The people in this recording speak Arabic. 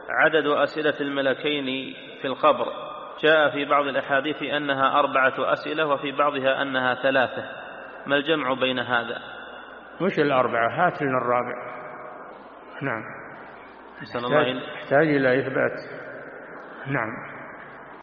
عدد أسئلة الملكين في القبر جاء في بعض الأحاديث أنها 4 أسئلة وفي بعضها أنها 3، ما الجمع بين هذا؟ مش 4، هات لنا الرابع. نعم، يحتاج إلى إثبات. نعم.